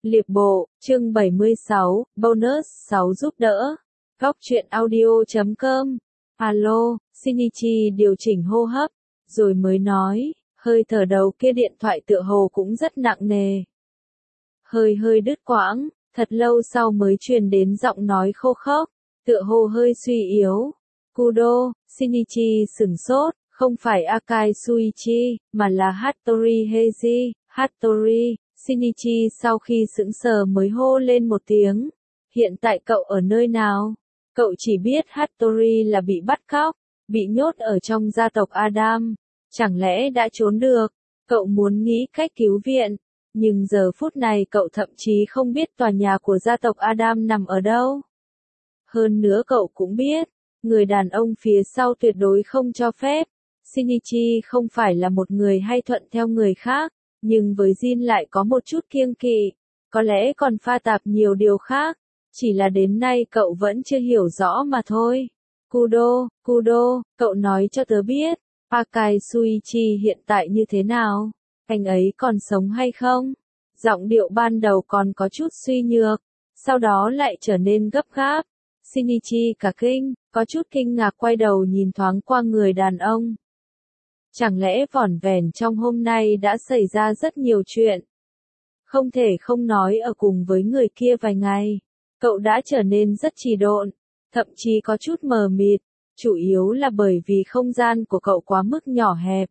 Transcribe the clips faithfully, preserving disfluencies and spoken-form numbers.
Liệp bộ, chương bảy mươi sáu, bonus sáu giúp đỡ. Góc truyện audio.com. Alo, Shinichi điều chỉnh hô hấp, rồi mới nói, hơi thở đầu kia điện thoại tựa hồ cũng rất nặng nề. Hơi hơi đứt quãng, thật lâu sau mới truyền đến giọng nói khô khốc, tựa hồ hơi suy yếu. Kudo, Shinichi sửng sốt, không phải Akai Suichi, mà là Hattori Heiji, Hattori. Shinichi sau khi sững sờ mới hô lên một tiếng. Hiện tại cậu ở nơi nào? Cậu chỉ biết Hattori là bị bắt cóc, bị nhốt ở trong gia tộc Adam. Chẳng lẽ đã trốn được? Cậu muốn nghĩ cách cứu viện. Nhưng giờ phút này cậu thậm chí không biết tòa nhà của gia tộc Adam nằm ở đâu. Hơn nữa cậu cũng biết, người đàn ông phía sau tuyệt đối không cho phép. Shinichi không phải là một người hay thuận theo người khác. Nhưng với Jin lại có một chút kiêng kỵ, có lẽ còn pha tạp nhiều điều khác, chỉ là đến nay cậu vẫn chưa hiểu rõ mà thôi. Kudo, Kudo, cậu nói cho tớ biết, Akai Suichi hiện tại như thế nào? Anh ấy còn sống hay không? Giọng điệu ban đầu còn có chút suy nhược, sau đó lại trở nên gấp gáp. Shinichi cả kinh, có chút kinh ngạc quay đầu nhìn thoáng qua người đàn ông. Chẳng lẽ vỏn vẹn trong hôm nay đã xảy ra rất nhiều chuyện? Không thể không nói ở cùng với người kia vài ngày, cậu đã trở nên rất trì độn, thậm chí có chút mờ mịt, chủ yếu là bởi vì không gian của cậu quá mức nhỏ hẹp.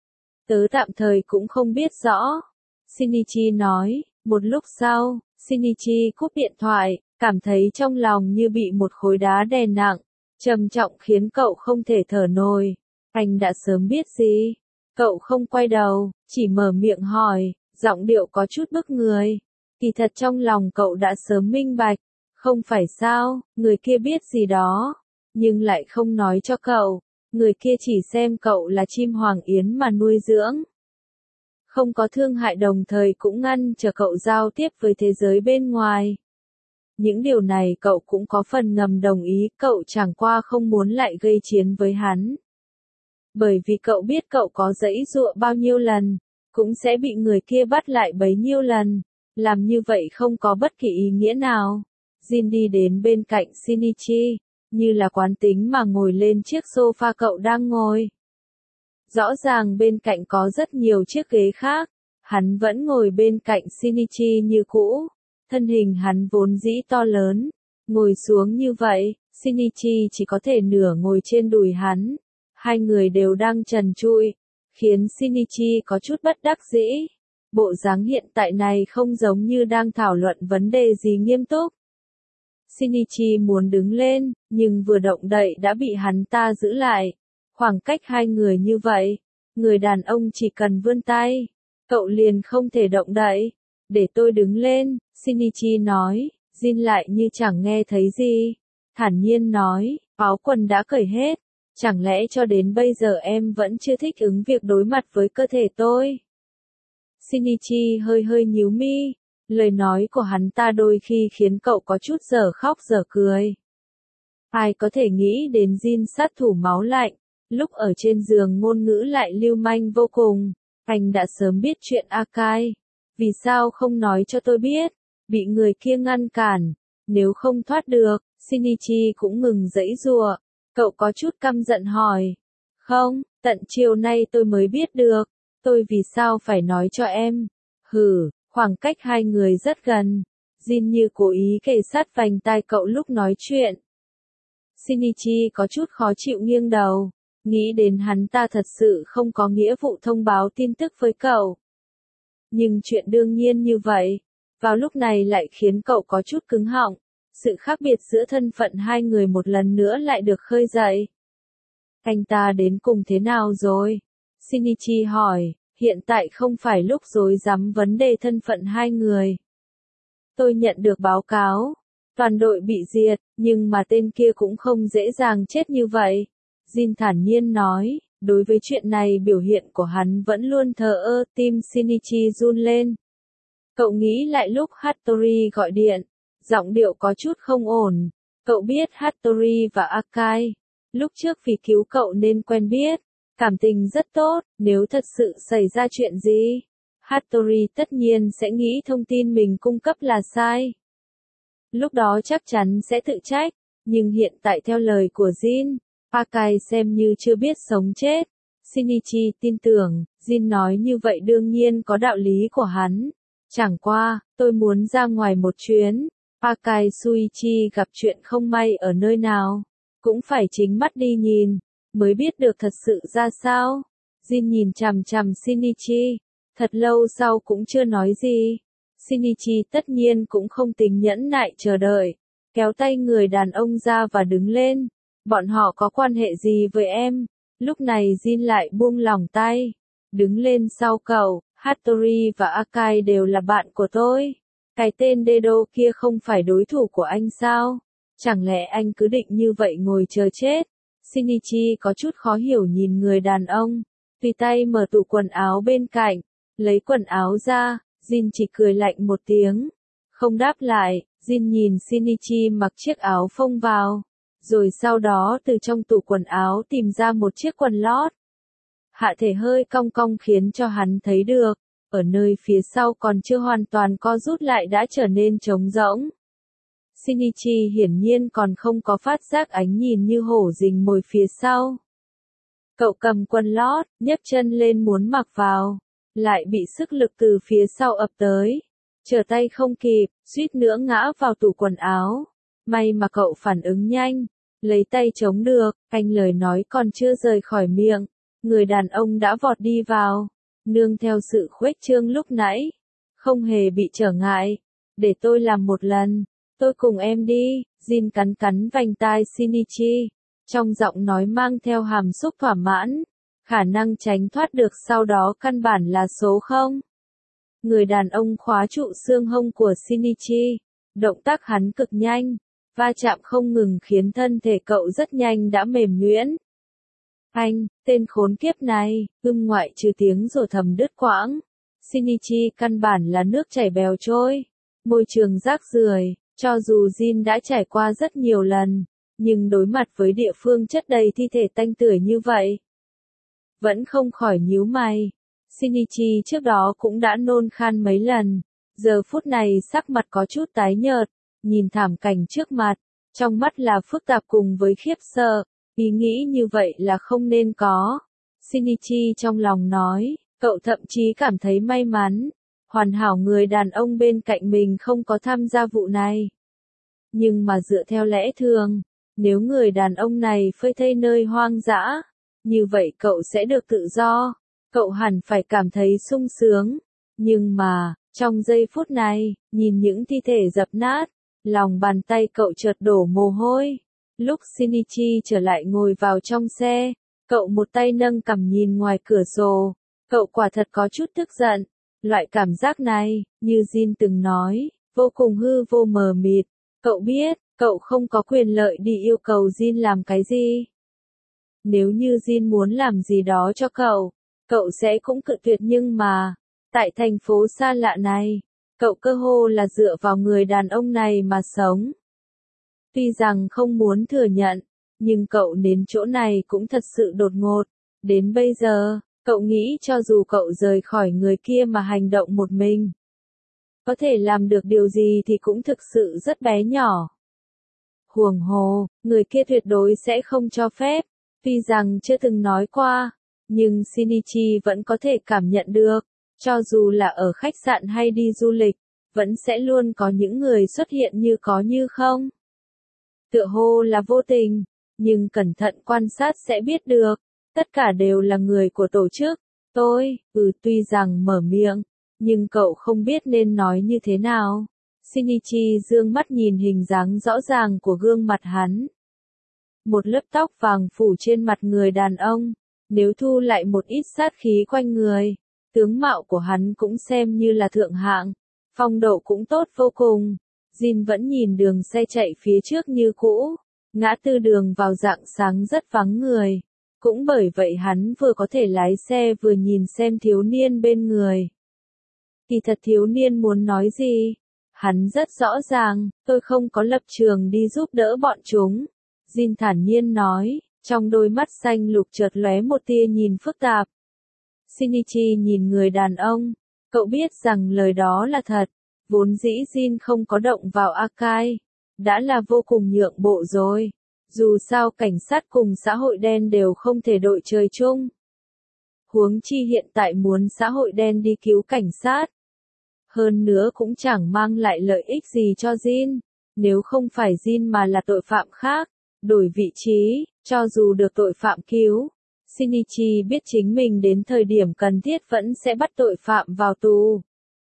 Tớ tạm thời cũng không biết rõ. Shinichi nói, một lúc sau, Shinichi cúp điện thoại, cảm thấy trong lòng như bị một khối đá đè nặng, trầm trọng khiến cậu không thể thở nổi. Anh đã sớm biết gì? Cậu không quay đầu, chỉ mở miệng hỏi, giọng điệu có chút bức người. Kỳ thật trong lòng cậu đã sớm minh bạch, không phải sao, người kia biết gì đó, nhưng lại không nói cho cậu, người kia chỉ xem cậu là chim hoàng yến mà nuôi dưỡng. Không có thương hại đồng thời cũng ngăn chờ cậu giao tiếp với thế giới bên ngoài. Những điều này cậu cũng có phần ngầm đồng ý, cậu chẳng qua không muốn lại gây chiến với hắn. Bởi vì cậu biết cậu có giãy giụa bao nhiêu lần, cũng sẽ bị người kia bắt lại bấy nhiêu lần, làm như vậy không có bất kỳ ý nghĩa nào. Jin đi đến bên cạnh Shinichi, như là quán tính mà ngồi lên chiếc sofa cậu đang ngồi. Rõ ràng bên cạnh có rất nhiều chiếc ghế khác, hắn vẫn ngồi bên cạnh Shinichi như cũ, thân hình hắn vốn dĩ to lớn, ngồi xuống như vậy, Shinichi chỉ có thể nửa ngồi trên đùi hắn. Hai người đều đang trần trụi, khiến Shinichi có chút bất đắc dĩ. Bộ dáng hiện tại này không giống như đang thảo luận vấn đề gì nghiêm túc. Shinichi muốn đứng lên, nhưng vừa động đậy đã bị hắn ta giữ lại. Khoảng cách hai người như vậy, người đàn ông chỉ cần vươn tay, cậu liền không thể động đậy. Để tôi đứng lên, Shinichi nói, Jin lại như chẳng nghe thấy gì. Thản nhiên nói, áo quần đã cởi hết. Chẳng lẽ cho đến bây giờ em vẫn chưa thích ứng việc đối mặt với cơ thể tôi? Shinichi hơi hơi nhíu mi, lời nói của hắn ta đôi khi khiến cậu có chút dở khóc dở cười. Ai có thể nghĩ đến Jin sát thủ máu lạnh, lúc ở trên giường ngôn ngữ lại lưu manh vô cùng. Anh đã sớm biết chuyện Akai, vì sao không nói cho tôi biết? Bị người kia ngăn cản, nếu không thoát được, Shinichi cũng ngừng giãy giụa. Cậu có chút căm giận hỏi. Không, tận chiều nay tôi mới biết được. Tôi vì sao phải nói cho em? Hừ, khoảng cách hai người rất gần. Jin như cố ý kề sát vành tai cậu lúc nói chuyện. Shinichi có chút khó chịu nghiêng đầu. Nghĩ đến hắn ta thật sự không có nghĩa vụ thông báo tin tức với cậu. Nhưng chuyện đương nhiên như vậy, vào lúc này lại khiến cậu có chút cứng họng. Sự khác biệt giữa thân phận hai người một lần nữa lại được khơi dậy. Anh ta đến cùng thế nào rồi? Shinichi hỏi, hiện tại không phải lúc rối rắm vấn đề thân phận hai người. Tôi nhận được báo cáo, toàn đội bị diệt, nhưng mà tên kia cũng không dễ dàng chết như vậy. Jin thản nhiên nói, đối với chuyện này biểu hiện của hắn vẫn luôn thờ ơ, tim Shinichi run lên. Cậu nghĩ lại lúc Hattori gọi điện. Giọng điệu có chút không ổn. Cậu biết Hattori và Akai, lúc trước vì cứu cậu nên quen biết, cảm tình rất tốt, nếu thật sự xảy ra chuyện gì, Hattori tất nhiên sẽ nghĩ thông tin mình cung cấp là sai. Lúc đó chắc chắn sẽ tự trách, nhưng hiện tại theo lời của Jin, Akai xem như chưa biết sống chết. Shinichi tin tưởng, Jin nói như vậy đương nhiên có đạo lý của hắn. Chẳng qua, tôi muốn ra ngoài một chuyến. Akai Shuichi gặp chuyện không may ở nơi nào, cũng phải chính mắt đi nhìn, mới biết được thật sự ra sao. Jin nhìn chằm chằm Shinichi, thật lâu sau cũng chưa nói gì. Shinichi tất nhiên cũng không tính nhẫn nại chờ đợi, kéo tay người đàn ông ra và đứng lên. Bọn họ có quan hệ gì với em? Lúc này Jin lại buông lỏng tay, đứng lên sau cậu. Hattori và Akai đều là bạn của tôi. Cái tên Dedo kia không phải đối thủ của anh sao? Chẳng lẽ anh cứ định như vậy ngồi chờ chết? Shinichi có chút khó hiểu nhìn người đàn ông, tùy tay mở tủ quần áo bên cạnh, lấy quần áo ra. Jin chỉ cười lạnh một tiếng, không đáp lại. Jin nhìn Shinichi mặc chiếc áo phông vào, rồi sau đó từ trong tủ quần áo tìm ra một chiếc quần lót. Hạ thể hơi cong cong khiến cho hắn thấy được, ở nơi phía sau còn chưa hoàn toàn co rút lại đã trở nên trống rỗng. Shinichi hiển nhiên còn không có phát giác ánh nhìn như hổ rình mồi phía sau. Cậu cầm quần lót, nhấc chân lên muốn mặc vào, lại bị sức lực từ phía sau ập tới. Trở tay không kịp, suýt nữa ngã vào tủ quần áo. May mà cậu phản ứng nhanh, lấy tay chống được, anh lời nói còn chưa rời khỏi miệng. Người đàn ông đã vọt đi vào, nương theo sự khuếch trương lúc nãy, không hề bị trở ngại. Để tôi làm một lần, tôi cùng em đi. Jin cắn cắn vành tai Shinichi, trong giọng nói mang theo hàm xúc thỏa mãn. Khả năng tránh thoát được sau đó căn bản là số không. Người đàn ông khóa trụ xương hông của Shinichi, động tác hắn cực nhanh, va chạm không ngừng khiến thân thể cậu rất nhanh đã mềm nhuyễn. Anh, tên khốn kiếp này, ưm ngoại trừ tiếng rổ thầm đứt quãng. Shinichi căn bản là nước chảy bèo trôi, môi trường rác rưởi. Cho dù Jin đã trải qua rất nhiều lần, nhưng đối mặt với địa phương chất đầy thi thể tanh tưởi như vậy, vẫn không khỏi nhíu mày. Shinichi trước đó cũng đã nôn khan mấy lần, giờ phút này sắc mặt có chút tái nhợt, nhìn thảm cảnh trước mặt, trong mắt là phức tạp cùng với khiếp sợ. Ý nghĩ như vậy là không nên có. Shinichi trong lòng nói, cậu thậm chí cảm thấy may mắn, hoàn hảo người đàn ông bên cạnh mình không có tham gia vụ này. Nhưng mà dựa theo lẽ thường, nếu người đàn ông này phơi thây nơi hoang dã, như vậy cậu sẽ được tự do, cậu hẳn phải cảm thấy sung sướng. Nhưng mà, trong giây phút này, nhìn những thi thể dập nát, lòng bàn tay cậu chợt đổ mồ hôi. Lúc Shinichi trở lại ngồi vào trong xe, cậu một tay nâng cằm nhìn ngoài cửa sổ, cậu quả thật có chút tức giận. Loại cảm giác này, như Jin từng nói, vô cùng hư vô mờ mịt. Cậu biết, cậu không có quyền lợi đi yêu cầu Jin làm cái gì. Nếu như Jin muốn làm gì đó cho cậu, cậu sẽ cũng cự tuyệt, nhưng mà, tại thành phố xa lạ này, cậu cơ hồ là dựa vào người đàn ông này mà sống. Tuy rằng không muốn thừa nhận, nhưng cậu đến chỗ này cũng thật sự đột ngột. Đến bây giờ, cậu nghĩ cho dù cậu rời khỏi người kia mà hành động một mình, có thể làm được điều gì thì cũng thực sự rất bé nhỏ. Huống hồ, người kia tuyệt đối sẽ không cho phép. Tuy rằng chưa từng nói qua, nhưng Shinichi vẫn có thể cảm nhận được, cho dù là ở khách sạn hay đi du lịch, vẫn sẽ luôn có những người xuất hiện như có như không. Tựa hồ là vô tình, nhưng cẩn thận quan sát sẽ biết được, tất cả đều là người của tổ chức. Tôi, ừ tuy rằng mở miệng, nhưng cậu không biết nên nói như thế nào. Shinichi dương mắt nhìn hình dáng rõ ràng của gương mặt hắn. Một lớp tóc vàng phủ trên mặt người đàn ông, nếu thu lại một ít sát khí quanh người, tướng mạo của hắn cũng xem như là thượng hạng, phong độ cũng tốt vô cùng. Jin vẫn nhìn đường xe chạy phía trước như cũ, ngã tư đường vào rạng sáng rất vắng người. Cũng bởi vậy hắn vừa có thể lái xe vừa nhìn xem thiếu niên bên người. Kỳ thật thiếu niên muốn nói gì? Hắn rất rõ ràng, tôi không có lập trường đi giúp đỡ bọn chúng. Jin thản nhiên nói, trong đôi mắt xanh lục chợt lóe một tia nhìn phức tạp. Shinichi nhìn người đàn ông, Cậu biết rằng lời đó là thật, vốn dĩ Jin không có động vào Akai, đã là vô cùng nhượng bộ rồi. Dù sao cảnh sát cùng xã hội đen đều không thể đội trời chung. Huống chi hiện tại muốn xã hội đen đi cứu cảnh sát. Hơn nữa cũng chẳng mang lại lợi ích gì cho Jin, nếu không phải Jin mà là tội phạm khác, đổi vị trí, cho dù được tội phạm cứu. Shinichi biết chính mình đến thời điểm cần thiết vẫn sẽ bắt tội phạm vào tù.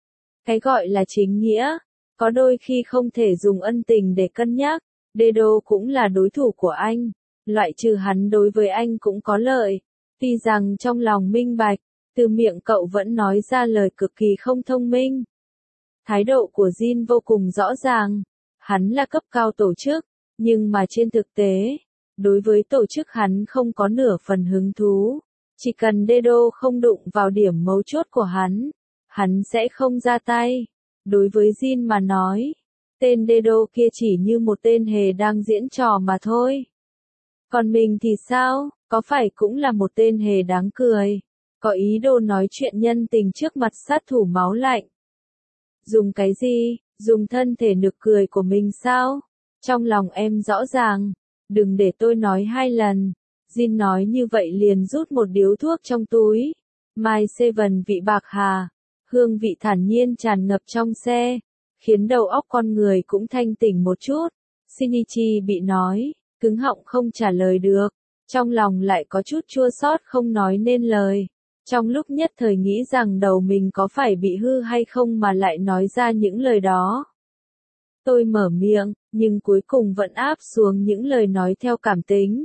Cái gọi là chính nghĩa, có đôi khi không thể dùng ân tình để cân nhắc. Dedo cũng là đối thủ của anh, loại trừ hắn đối với anh cũng có lợi. Tuy rằng trong lòng minh bạch, từ miệng cậu vẫn nói ra lời cực kỳ không thông minh. Thái độ của Jin vô cùng rõ ràng, hắn là cấp cao tổ chức, nhưng mà trên thực tế, đối với tổ chức hắn không có nửa phần hứng thú. Chỉ cần Dedo không đụng vào điểm mấu chốt của hắn, hắn sẽ không ra tay. Đối với Jin mà nói, tên Dedo kia chỉ như một tên hề đang diễn trò mà thôi. Còn mình thì sao, có phải cũng là một tên hề đáng cười, có ý đồ nói chuyện nhân tình trước mặt sát thủ máu lạnh. Dùng cái gì, dùng thân thể nực cười của mình sao? Trong lòng em rõ ràng, đừng để tôi nói hai lần. Jin nói như vậy liền rút một điếu thuốc trong túi. My Seven vị bạc hà, hương vị thản nhiên tràn ngập trong xe, khiến đầu óc con người cũng thanh tỉnh một chút. Shinichi bị nói, cứng họng không trả lời được, trong lòng lại có chút chua xót không nói nên lời. Trong lúc nhất thời nghĩ rằng đầu mình có phải bị hư hay không mà lại nói ra những lời đó. Tôi mở miệng, nhưng cuối cùng vẫn áp xuống những lời nói theo cảm tính.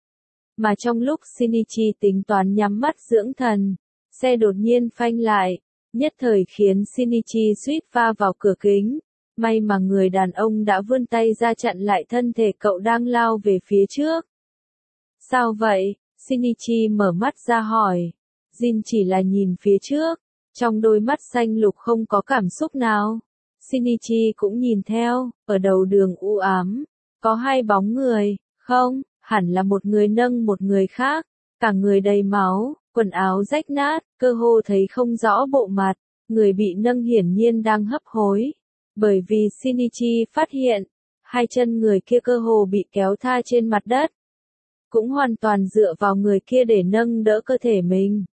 Mà trong lúc Shinichi tính toán nhắm mắt dưỡng thần, xe đột nhiên phanh lại, nhất thời khiến Shinichi suýt va vào cửa kính. May mà người đàn ông đã vươn tay ra chặn lại thân thể cậu đang lao về phía trước. Sao vậy? Shinichi mở mắt ra hỏi. Jin chỉ là nhìn phía trước, trong đôi mắt xanh lục không có cảm xúc nào. Shinichi cũng nhìn theo, ở đầu đường u ám, có hai bóng người, không, hẳn là một người nâng một người khác, cả người đầy máu, quần áo rách nát, cơ hồ thấy không rõ bộ mặt, người bị nâng hiển nhiên đang hấp hối. Bởi vì Shinichi phát hiện, hai chân người kia cơ hồ bị kéo tha trên mặt đất, cũng hoàn toàn dựa vào người kia để nâng đỡ cơ thể mình.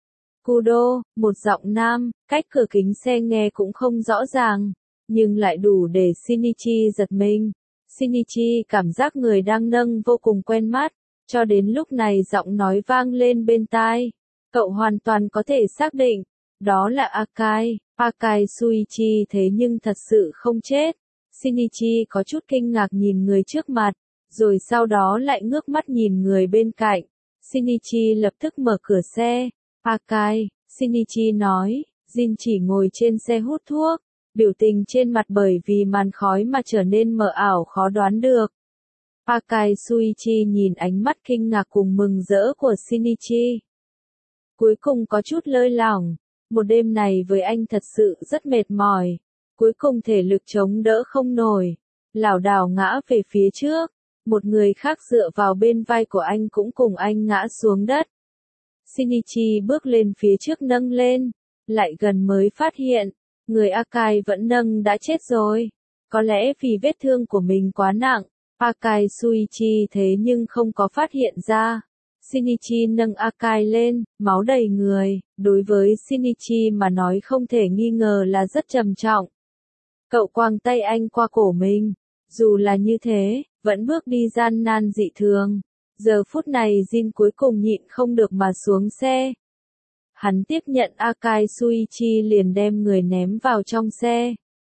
Kudo, một giọng nam, cách cửa kính xe nghe cũng không rõ ràng, nhưng lại đủ để Shinichi giật mình. Shinichi cảm giác người đang nâng vô cùng quen mắt, cho đến lúc này giọng nói vang lên bên tai. Cậu hoàn toàn có thể xác định, đó là Akai, Akai Shuichi thế nhưng thật sự không chết. Shinichi có chút kinh ngạc nhìn người trước mặt, rồi sau đó lại ngước mắt nhìn người bên cạnh. Shinichi lập tức mở cửa xe. Akai, Shinichi nói, Jin chỉ ngồi trên xe hút thuốc, biểu tình trên mặt bởi vì màn khói mà trở nên mờ ảo khó đoán được. Akai Shuichi nhìn ánh mắt kinh ngạc cùng mừng rỡ của Shinichi. Cuối cùng có chút lơi lỏng, một đêm này với anh thật sự rất mệt mỏi, cuối cùng thể lực chống đỡ không nổi, lảo đảo ngã về phía trước, một người khác dựa vào bên vai của anh cũng cùng anh ngã xuống đất. Shinichi bước lên phía trước nâng lên, lại gần mới phát hiện, người Akai vẫn nâng đã chết rồi. Có lẽ vì vết thương của mình quá nặng, Akai Shuichi thế nhưng không có phát hiện ra. Shinichi nâng Akai lên, máu đầy người, đối với Shinichi mà nói không thể nghi ngờ là rất trầm trọng. Cậu quàng tay anh qua cổ mình, dù là như thế, vẫn bước đi gian nan dị thường. Giờ phút này Jin cuối cùng nhịn không được mà xuống xe. Hắn tiếp nhận Akai Shuichi liền đem người ném vào trong xe.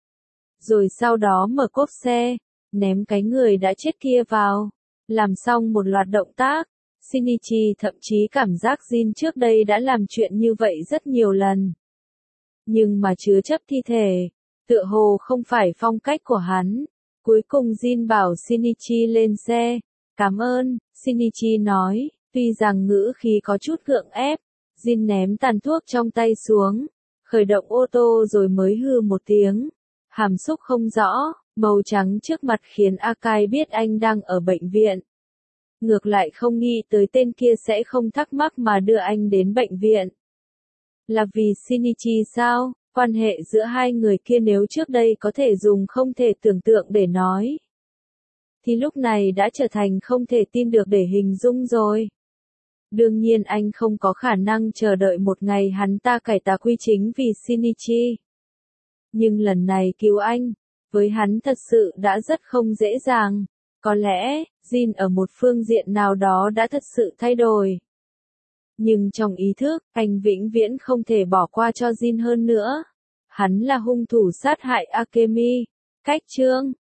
Rồi sau đó mở cốp xe, ném cái người đã chết kia vào. Làm xong một loạt động tác, Shinichi thậm chí cảm giác Jin trước đây đã làm chuyện như vậy rất nhiều lần. Nhưng mà chứa chấp thi thể, tựa hồ không phải phong cách của hắn. Cuối cùng Jin bảo Shinichi lên xe. Cảm ơn, Shinichi nói, tuy rằng ngữ khí có chút gượng ép. Jin ném tàn thuốc trong tay xuống, khởi động ô tô rồi mới hư một tiếng. Hàm xúc không rõ, màu trắng trước mặt khiến Akai biết anh đang ở bệnh viện. Ngược lại không nghĩ tới tên kia sẽ không thắc mắc mà đưa anh đến bệnh viện. Là vì Shinichi sao? Quan hệ giữa hai người kia nếu trước đây có thể dùng không thể tưởng tượng để nói, thì lúc này đã trở thành không thể tin được để hình dung rồi. Đương nhiên anh không có khả năng chờ đợi một ngày hắn ta cải tà quy chính vì Shinichi. Nhưng lần này cứu anh, với hắn thật sự đã rất không dễ dàng. Có lẽ, Jin ở một phương diện nào đó đã thật sự thay đổi. Nhưng trong ý thức, anh vĩnh viễn không thể bỏ qua cho Jin hơn nữa. Hắn là hung thủ sát hại Akemi. Cách chương